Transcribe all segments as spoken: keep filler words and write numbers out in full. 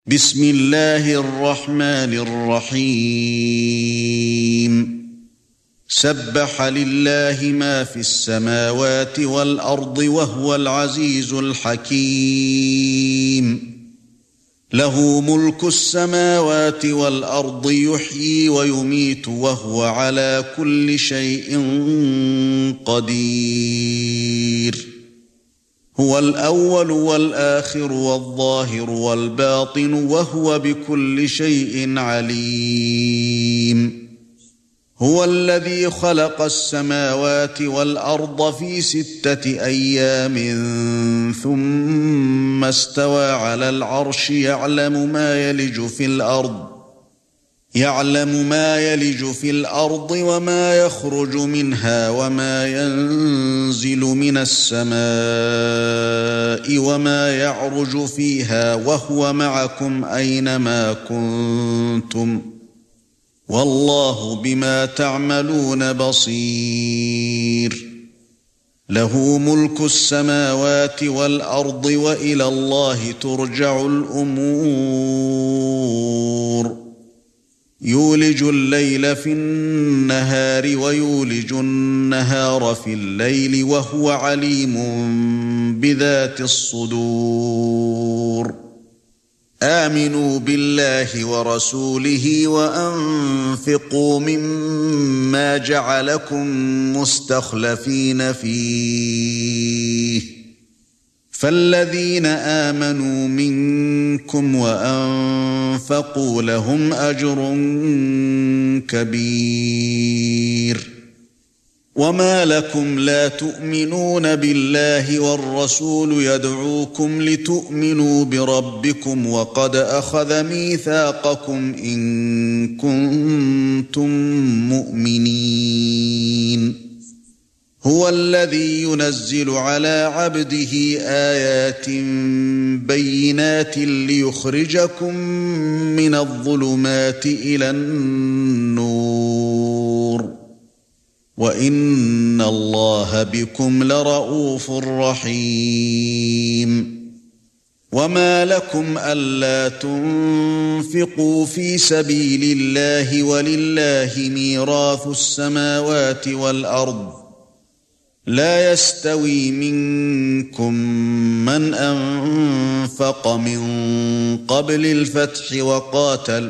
بسم الله الرحمن الرحيم سبح لله ما في السماوات والأرض وهو العزيز الحكيم له ملك السماوات والأرض يحيي ويميت وهو على كل شيء قدير هو الأول والآخر والظاهر والباطن وهو بكل شيء عليم هو الذي خلق السماوات والأرض في ستة أيام ثم استوى على العرش يعلم ما يلج في الأرض يعلم ما يلج في الأرض وما يخرج منها وما ينزل من السماء وما يعرج فيها وهو معكم أينما كنتم والله بما تعملون بصير له ملك السماوات والأرض وإلى الله ترجع الأمور يولج الليل في النهار ويولج النهار في الليل وهو عليم بذات الصدور آمنوا بالله ورسوله وأنفقوا مما جعلكم مستخلفين فيه فالذين آمنوا منكم وأنفقوا لهم أجر كبير وما لكم لا تؤمنون بالله والرسول يدعوكم لتؤمنوا بربكم وقد أخذ ميثاقكم إن كنتم مؤمنين هو الذي ينزل على عبده آيات بينات ليخرجكم من الظلمات إلى النور وإن الله بكم لرءوف رحيم وما لكم ألا تنفقوا في سبيل الله ولله ميراث السماوات والأرض لا يستوي منكم من أنفق من قبل الفتح وقاتل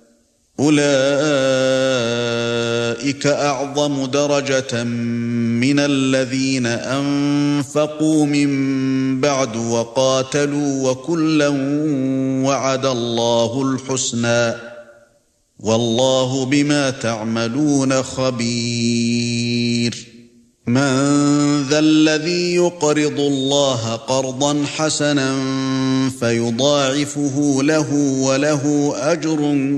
أولئك أعظم درجة من الذين أنفقوا من بعد وقاتلوا وكلا وعد الله الحسنى والله بما تعملون خبير من ذا الذي يقرض الله قرضا حسنا فيضاعفه له وله أجر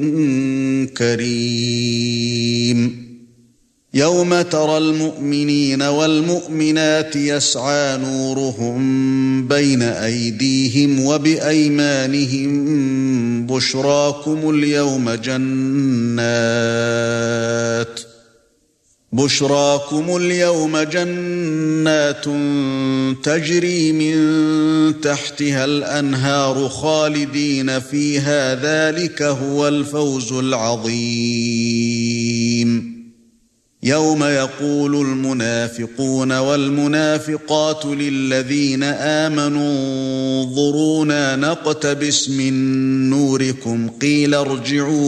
كريم يوم ترى المؤمنين والمؤمنات يسعى نورهم بين أيديهم وبأيمانهم بشراكم اليوم جنات بشراكم اليوم جنات تجري من تحتها الأنهار خالدين فيها ذلك هو الفوز العظيم يوم يقول المنافقون والمنافقات للذين آمنوا انظرونا نقتبس من نوركم قيل ارجعوا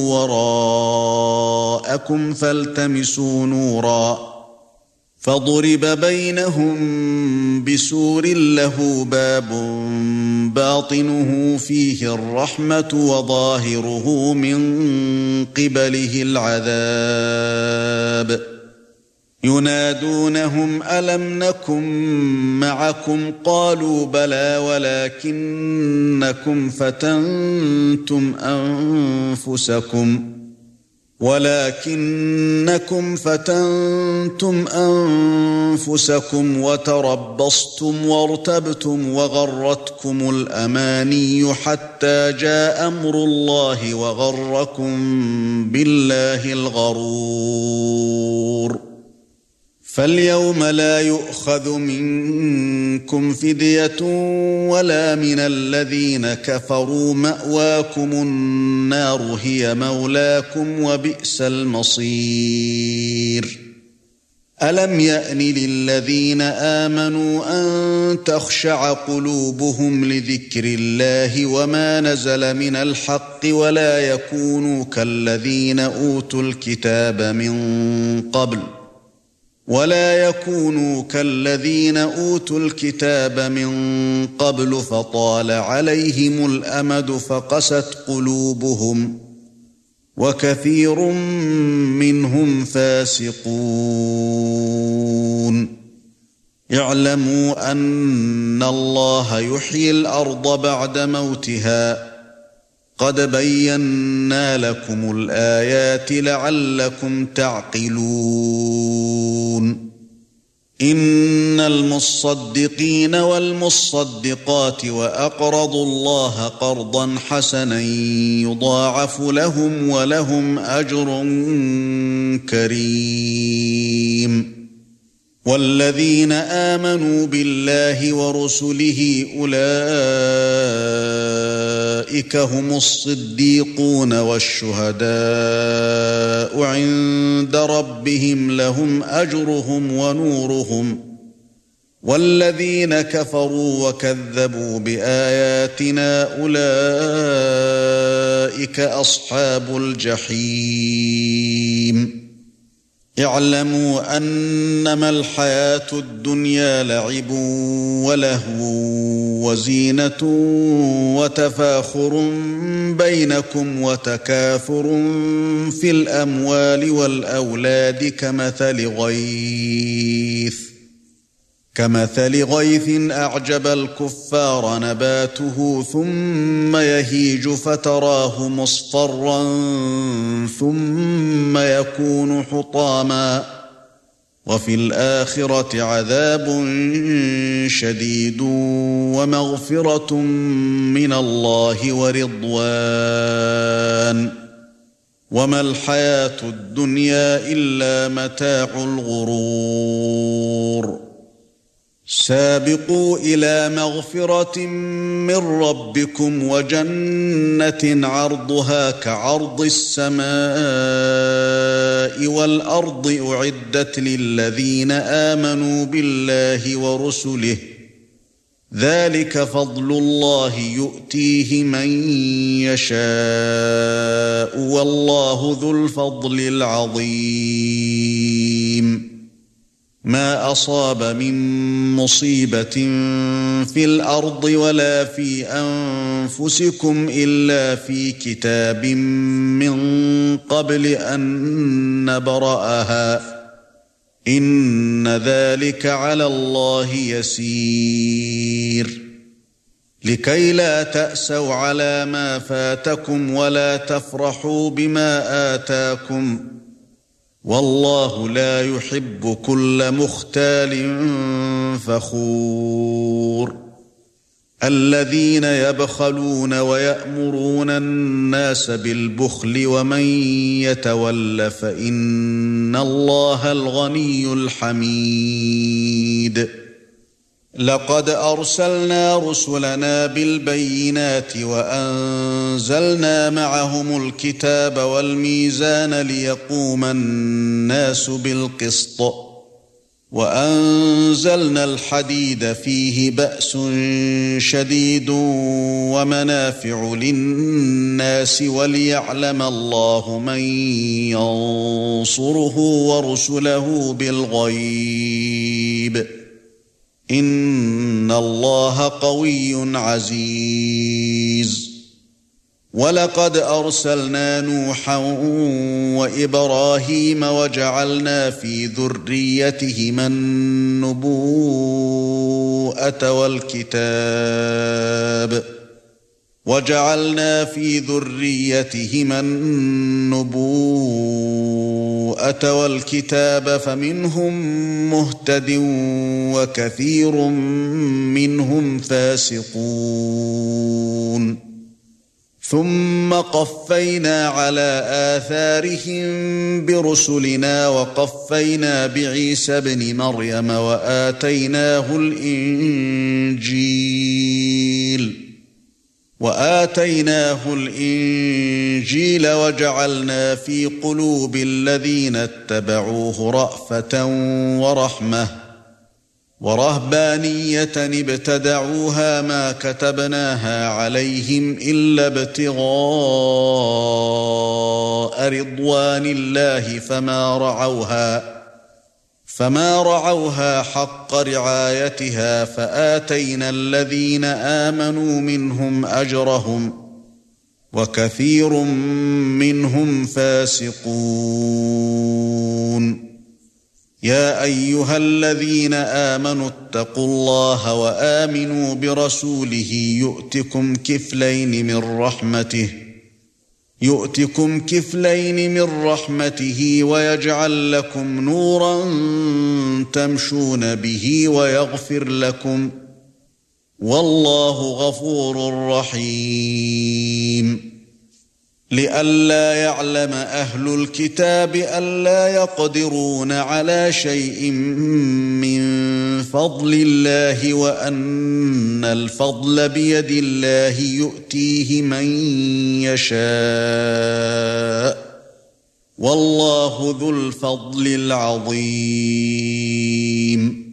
وراءكم فالتمسوا نورا فضرب بينهم بسور له باب باطنه فيه الرحمة وظاهره من قبله العذاب ينادونهم ألم نكن معكم قالوا بلى ولكنكم فتنتم أنفسكم ولكنكم فتنتم أنفسكم وتربصتم وارتبتم وغرتكم الأماني حتى جاء أمر الله وغركم بالله الغرور فاليوم لا يؤخذ منكم فدية ولا من الذين كفروا، مأواكم النار هي مولاكم وبئس المصير. ألم يأن للذين آمنوا أن تخشع قلوبهم لذكر الله وما نزل من الحق ولا يكونوا كالذين أوتوا الكتاب من قبل ولا يكونوا كالذين أوتوا الكتاب من قبل فطال عليهم الأمد فقست قلوبهم وكثير منهم فاسقون. اعلموا أن الله يحيي الأرض بعد موتها، قد بينا لكم الآيات لعلكم تعقلون. إن المصدقين والمصدقات وأقرضوا الله قرضا حسنا يضاعف لهم ولهم أجر كريم. والذين آمنوا بالله ورسله أولئك هم الصديقون والشهداء عند ربهم لهم أجرهم ونورهم. والذين كفروا وكذبوا بآياتنا أولئك أصحاب الجحيم. اعلموا أنما الحياة الدنيا لعب ولهو وزينة وتفاخر بينكم وتكاثر في الأموال والأولاد كمثل غيث كمثل غيث أعجب الكفار نباته ثم يهيج فتراه مصفرا ثم يكون حطاما وفي الآخرة عذاب شديد ومغفرة من الله ورضوان وما الحياة الدنيا إلا متاع الغرور. سابقوا إلى مغفرة من ربكم وجنة عرضها كعرض السماء والأرض أعدت للذين آمنوا بالله ورسله، ذلك فضل الله يؤتيه من يشاء والله ذو الفضل العظيم. ما أصاب من مصيبة في الأرض ولا في أنفسكم إلا في كتاب من قبل أن نبرأها إن ذلك على الله يسير. لكي لا تأسوا على ما فاتكم ولا تفرحوا بما آتاكم والله لا يحب كل مختال فخور. الذين يبخلون ويأمرون الناس بالبخل ومن يتول فإن الله الغني الحميد. لقد أرسلنا رسلنا بالبينات وأنزلنا معهم الكتاب والميزان ليقوم الناس بالقسط وأنزلنا الحديد فيه بأس شديد ومنافع للناس وليعلم الله من ينصره ورسله بالغيب إن الله قوي عزيز. ولقد أرسلنا نوحا وإبراهيم وجعلنا في ذريتهما النبوءة والكتاب وجعلنا في ذريتهما النبوءة والكتاب فمنهم مهتد وكثير منهم فاسقون. ثُمَّ قَفَّيْنَا عَلَى آثَارِهِم بِرُسُلِنَا وَقَفَّيْنَا بِعِيسَى ابْنِ مَرْيَمَ وَآتَيْنَاهُ الْإِنْجِيلَ وَآتَيْنَاهُ الْإِنْجِيلَ وَجَعَلْنَا فِي قُلُوبِ الَّذِينَ اتَّبَعُوهُ رَأْفَةً وَرَحْمَةً وَرَهْبَانِيَّةً ابْتَدَعُوهَا مَا كَتَبْنَاهَا عَلَيْهِمْ إِلَّا ابْتِغَاءَ رِضْوَانِ اللَّهِ فَمَا رَعَوْهَا فَمَا رَعَوْهَا حَقَّ رِعَايَتِهَا فَآتَيْنَا الَّذِينَ آمَنُوا مِنْهُمْ أَجْرَهُمْ وَكَثِيرٌ مِنْهُمْ فَاسِقُونَ يَا أَيُّهَا الَّذِينَ آمَنُوا اتَّقُوا اللَّهَ وَآمِنُوا بِرَسُولِهِ يُؤْتِكُمْ كِفْلَيْنِ مِنْ رَحْمَتِهِ يُؤْتِكُمْ كِفْلَيْنِ مِنْ رَحْمَتِهِ وَيَجْعَلْ لَكُمْ نُورًا تَمْشُونَ بِهِ وَيَغْفِرْ لَكُمْ وَاللَّهُ غَفُورٌ رَحِيمٌ لئلا يعلم أهل الكتاب ألا يقدرون على شيء من فضل الله وأن الفضل بيد الله يؤتيه من يشاء والله ذو الفضل العظيم